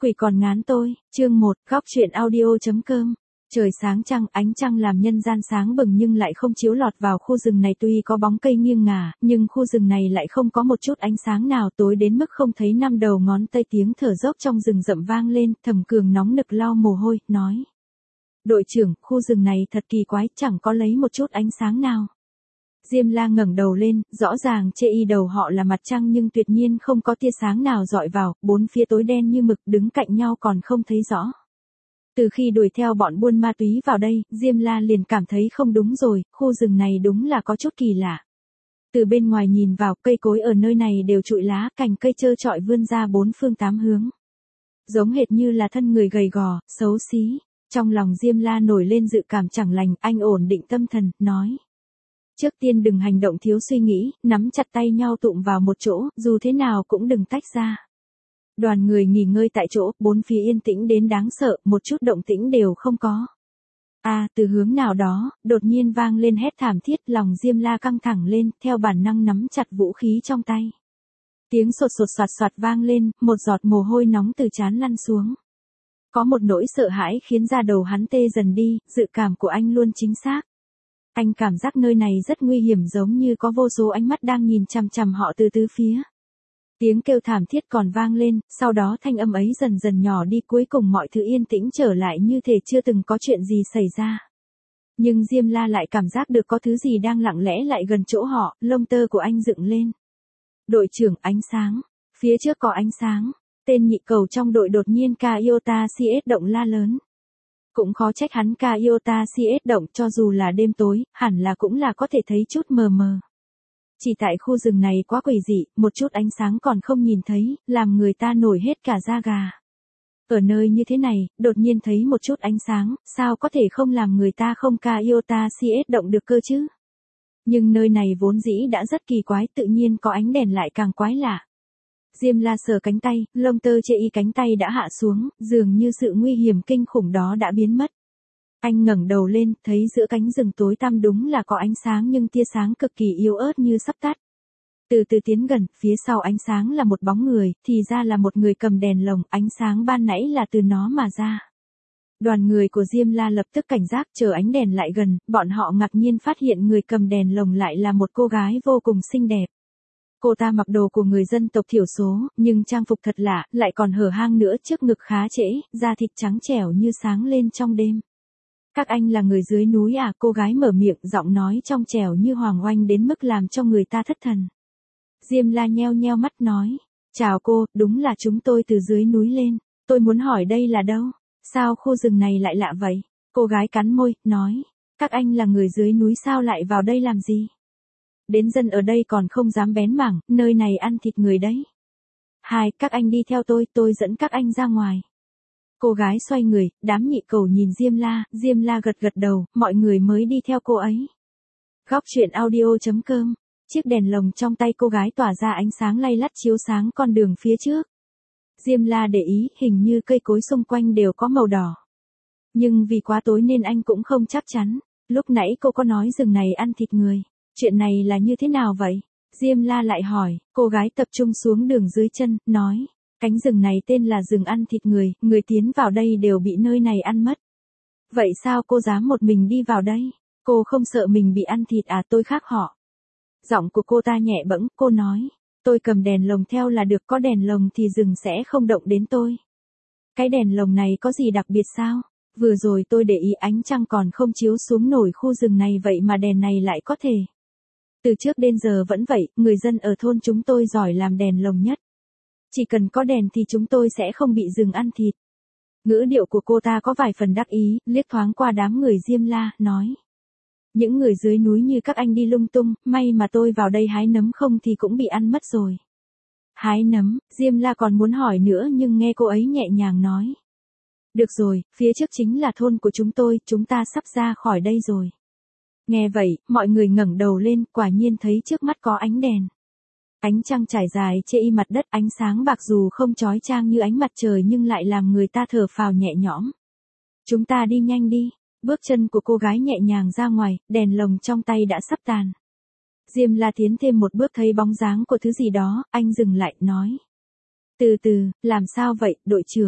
Quỷ còn ngán tôi, chương 1, góc truyện audio.com. Trời sáng trăng, ánh trăng làm nhân gian sáng bừng nhưng lại không chiếu lọt vào khu rừng này, tuy có bóng cây nghiêng ngả, nhưng khu rừng này lại không có một chút ánh sáng nào, tối đến mức không thấy năm đầu ngón tay. Tiếng thở dốc trong rừng rậm vang lên, Thẩm Cường nóng nực lau mồ hôi, nói. Đội trưởng, khu rừng này thật kỳ quái, chẳng có lấy một chút ánh sáng nào. Diêm La ngẩng đầu lên, rõ ràng chê y đầu họ là mặt trăng nhưng tuyệt nhiên không có tia sáng nào dọi vào, bốn phía tối đen như mực, đứng cạnh nhau còn không thấy rõ. Từ khi đuổi theo bọn buôn ma túy vào đây, Diêm La liền cảm thấy không đúng rồi, khu rừng này đúng là có chút kỳ lạ. Từ bên ngoài nhìn vào, cây cối ở nơi này đều trụi lá, cành cây trơ trọi vươn ra bốn phương tám hướng. Giống hệt như là thân người gầy gò, xấu xí. Trong lòng Diêm La nổi lên dự cảm chẳng lành, anh ổn định tâm thần, nói. Trước tiên đừng hành động thiếu suy nghĩ, nắm chặt tay nhau tụm vào một chỗ, dù thế nào cũng đừng tách ra. Đoàn người nghỉ ngơi tại chỗ, bốn phía yên tĩnh đến đáng sợ, một chút động tĩnh đều không có. Từ hướng nào đó, đột nhiên vang lên hét thảm thiết, lòng Diêm La căng thẳng lên, theo bản năng nắm chặt vũ khí trong tay. Tiếng sột sột soạt soạt vang lên, một giọt mồ hôi nóng từ trán lăn xuống. Có một nỗi sợ hãi khiến da đầu hắn tê dần đi, dự cảm của anh luôn chính xác. Anh cảm giác nơi này rất nguy hiểm, giống như có vô số ánh mắt đang nhìn chằm chằm họ từ tứ phía. Tiếng kêu thảm thiết còn vang lên, sau đó thanh âm ấy dần dần nhỏ đi, cuối cùng mọi thứ yên tĩnh trở lại như thể chưa từng có chuyện gì xảy ra. Nhưng Diêm La lại cảm giác được có thứ gì đang lặng lẽ lại gần chỗ họ, lông tơ của anh dựng lên. Đội trưởng, ánh sáng. Phía trước có ánh sáng. Tên nhị cầu trong đội đột nhiên Kaiota CS động la lớn. Cũng khó trách hắn Kaiota CS động, cho dù là đêm tối, hẳn là cũng là có thể thấy chút mờ mờ. Chỉ tại khu rừng này quá quỷ dị, một chút ánh sáng còn không nhìn thấy, làm người ta nổi hết cả da gà. Ở nơi như thế này, đột nhiên thấy một chút ánh sáng, sao có thể không làm người ta không Kaiota CS động được cơ chứ? Nhưng nơi này vốn dĩ đã rất kỳ quái, tự nhiên có ánh đèn lại càng quái lạ. Diêm La sờ cánh tay, lông tơ chê y cánh tay đã hạ xuống, dường như sự nguy hiểm kinh khủng đó đã biến mất. Anh ngẩng đầu lên, thấy giữa cánh rừng tối tăm đúng là có ánh sáng nhưng tia sáng cực kỳ yếu ớt như sắp tắt. Từ từ tiến gần, phía sau ánh sáng là một bóng người, thì ra là một người cầm đèn lồng, ánh sáng ban nãy là từ nó mà ra. Đoàn người của Diêm La lập tức cảnh giác, chờ ánh đèn lại gần, bọn họ ngạc nhiên phát hiện người cầm đèn lồng lại là một cô gái vô cùng xinh đẹp. Cô ta mặc đồ của người dân tộc thiểu số, nhưng trang phục thật lạ, lại còn hở hang nữa, trước ngực khá trễ, da thịt trắng trẻo như sáng lên trong đêm. Các anh là người dưới núi à? Cô gái mở miệng, giọng nói trong trẻo như hoàng oanh đến mức làm cho người ta thất thần. Diêm La nheo nheo mắt nói, chào cô, đúng là chúng tôi từ dưới núi lên, tôi muốn hỏi đây là đâu? Sao khu rừng này lại lạ vậy? Cô gái cắn môi, nói, các anh là người dưới núi sao lại vào đây làm gì? Đến dân ở đây còn không dám bén mảng, nơi này ăn thịt người đấy. Các anh đi theo tôi dẫn các anh ra ngoài. Cô gái xoay người, đám nhị cầu nhìn Diêm La gật gật đầu, mọi người mới đi theo cô ấy. Góc truyện audio.com. Chiếc đèn lồng trong tay cô gái tỏa ra ánh sáng lay lắt chiếu sáng con đường phía trước. Diêm La để ý, hình như cây cối xung quanh đều có màu đỏ. Nhưng vì quá tối nên anh cũng không chắc chắn. Lúc nãy cô có nói rừng này ăn thịt người. Chuyện này là như thế nào vậy? Diêm La lại hỏi, cô gái tập trung xuống đường dưới chân, nói, cánh rừng này tên là rừng ăn thịt người, người tiến vào đây đều bị nơi này ăn mất. Vậy sao cô dám một mình đi vào đây? Cô không sợ mình bị ăn thịt à? Tôi khác họ. Giọng của cô ta nhẹ bẫng, cô nói, tôi cầm đèn lồng theo là được, có đèn lồng thì rừng sẽ không động đến tôi. Cái đèn lồng này có gì đặc biệt sao? Vừa rồi tôi để ý ánh trăng còn không chiếu xuống nổi khu rừng này, vậy mà đèn này lại có thể. Từ trước đến giờ vẫn vậy, người dân ở thôn chúng tôi giỏi làm đèn lồng nhất. Chỉ cần có đèn thì chúng tôi sẽ không bị rừng ăn thịt. Ngữ điệu của cô ta có vài phần đắc ý, liếc thoáng qua đám người Diêm La, nói. Những người dưới núi như các anh đi lung tung, may mà tôi vào đây hái nấm, không thì cũng bị ăn mất rồi. Hái nấm, Diêm La còn muốn hỏi nữa nhưng nghe cô ấy nhẹ nhàng nói. Được rồi, phía trước chính là thôn của chúng ta sắp ra khỏi đây rồi. Nghe vậy, mọi người ngẩng đầu lên, quả nhiên thấy trước mắt có ánh đèn. Ánh trăng trải dài chê y mặt đất, ánh sáng bạc dù không chói chang như ánh mặt trời nhưng lại làm người ta thở phào nhẹ nhõm. Chúng ta đi nhanh đi. Bước chân của cô gái nhẹ nhàng ra ngoài, đèn lồng trong tay đã sắp tàn. Diêm La tiến thêm một bước thấy bóng dáng của thứ gì đó, anh dừng lại, nói. Từ từ, làm sao vậy, đội trưởng?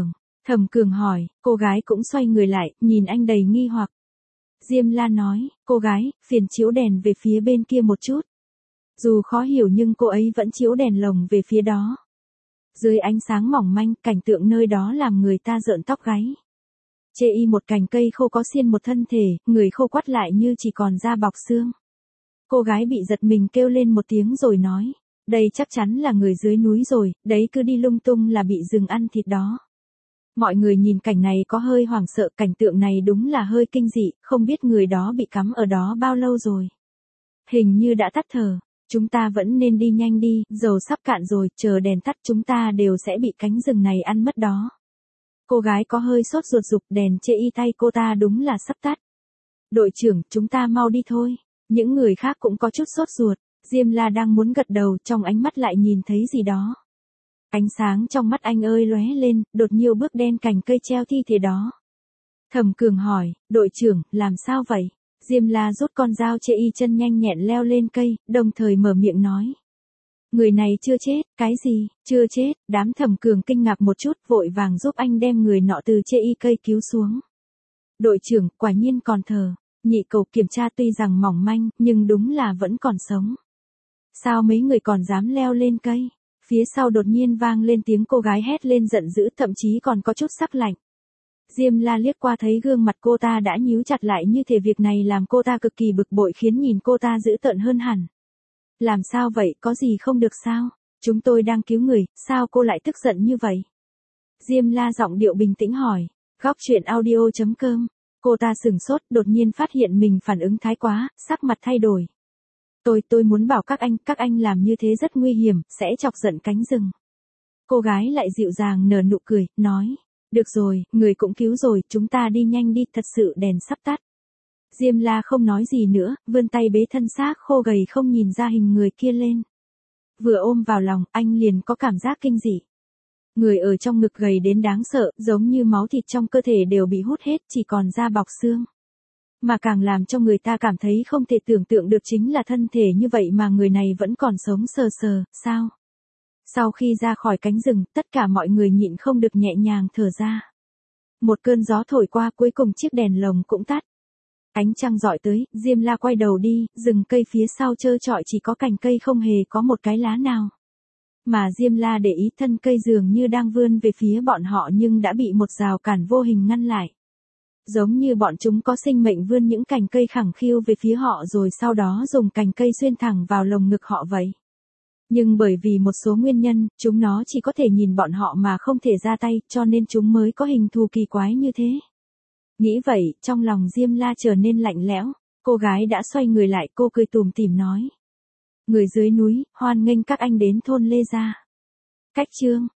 Thẩm Cường hỏi, cô gái cũng xoay người lại, nhìn anh đầy nghi hoặc. Diêm La nói, cô gái, phiền chiếu đèn về phía bên kia một chút. Dù khó hiểu nhưng cô ấy vẫn chiếu đèn lồng về phía đó. Dưới ánh sáng mỏng manh, cảnh tượng nơi đó làm người ta rợn tóc gáy. Chê y một cành cây khô có xiên một thân thể, người khô quắt lại như chỉ còn da bọc xương. Cô gái bị giật mình kêu lên một tiếng rồi nói, đây chắc chắn là người dưới núi rồi, đấy cứ đi lung tung là bị rừng ăn thịt đó. Mọi người nhìn cảnh này có hơi hoảng sợ, cảnh tượng này đúng là hơi kinh dị, không biết người đó bị cắm ở đó bao lâu rồi. Hình như đã tắt thở, chúng ta vẫn nên đi nhanh đi, dầu sắp cạn rồi, chờ đèn tắt chúng ta đều sẽ bị cánh rừng này ăn mất đó. Cô gái có hơi sốt ruột rục, đèn chê y tay cô ta đúng là sắp tắt. Đội trưởng, chúng ta mau đi thôi. Những người khác cũng có chút sốt ruột, Diêm La đang muốn gật đầu, trong ánh mắt lại nhìn thấy gì đó. Ánh sáng trong mắt anh ơi lóe lên, đột nhiều bước đen cành cây treo thi thể đó. Thẩm Cường hỏi, đội trưởng, làm sao vậy? Diêm La rút con dao chê y chân nhanh nhẹn leo lên cây, đồng thời mở miệng nói. Người này chưa chết, cái gì, chưa chết, đám Thẩm Cường kinh ngạc một chút, vội vàng giúp anh đem người nọ từ chê y cây cứu xuống. Đội trưởng, quả nhiên còn thở. Nhị cầu kiểm tra tuy rằng mỏng manh, nhưng đúng là vẫn còn sống. Sao mấy người còn dám leo lên cây? Phía sau đột nhiên vang lên tiếng cô gái hét lên giận dữ, thậm chí còn có chút sắc lạnh. Diêm La liếc qua thấy gương mặt cô ta đã nhíu chặt lại như thể việc này làm cô ta cực kỳ bực bội, khiến nhìn cô ta dữ tợn hơn hẳn. Làm sao vậy, có gì không được sao? Chúng tôi đang cứu người, sao cô lại tức giận như vậy? Diêm La giọng điệu bình tĩnh hỏi. Góc truyện audio.com. Cô ta sửng sốt, đột nhiên phát hiện mình phản ứng thái quá, sắc mặt thay đổi. Tôi muốn bảo các anh làm như thế rất nguy hiểm, sẽ chọc giận cánh rừng. Cô gái lại dịu dàng nở nụ cười, nói. Được rồi, người cũng cứu rồi, chúng ta đi nhanh đi, thật sự đèn sắp tắt. Diêm La không nói gì nữa, vươn tay bế thân xác khô gầy không nhìn ra hình người kia lên. Vừa ôm vào lòng, anh liền có cảm giác kinh dị. Người ở trong ngực gầy đến đáng sợ, giống như máu thịt trong cơ thể đều bị hút hết, chỉ còn da bọc xương. Mà càng làm cho người ta cảm thấy không thể tưởng tượng được chính là thân thể như vậy mà người này vẫn còn sống sờ sờ, sao? Sau khi ra khỏi cánh rừng, tất cả mọi người nhịn không được nhẹ nhàng thở ra. Một cơn gió thổi qua, cuối cùng chiếc đèn lồng cũng tắt. Ánh trăng rọi tới, Diêm La quay đầu đi, rừng cây phía sau trơ trọi chỉ có cành cây không hề có một cái lá nào. Mà Diêm La để ý thân cây dường như đang vươn về phía bọn họ nhưng đã bị một rào cản vô hình ngăn lại. Giống như bọn chúng có sinh mệnh vươn những cành cây khẳng khiu về phía họ rồi sau đó dùng cành cây xuyên thẳng vào lồng ngực họ vậy. Nhưng bởi vì một số nguyên nhân, chúng nó chỉ có thể nhìn bọn họ mà không thể ra tay, cho nên chúng mới có hình thù kỳ quái như thế. Nghĩ vậy, trong lòng Diêm La trở nên lạnh lẽo, cô gái đã xoay người lại, cô cười tủm tỉm nói. Người dưới núi, hoan nghênh các anh đến thôn Lê Gia. Cách chương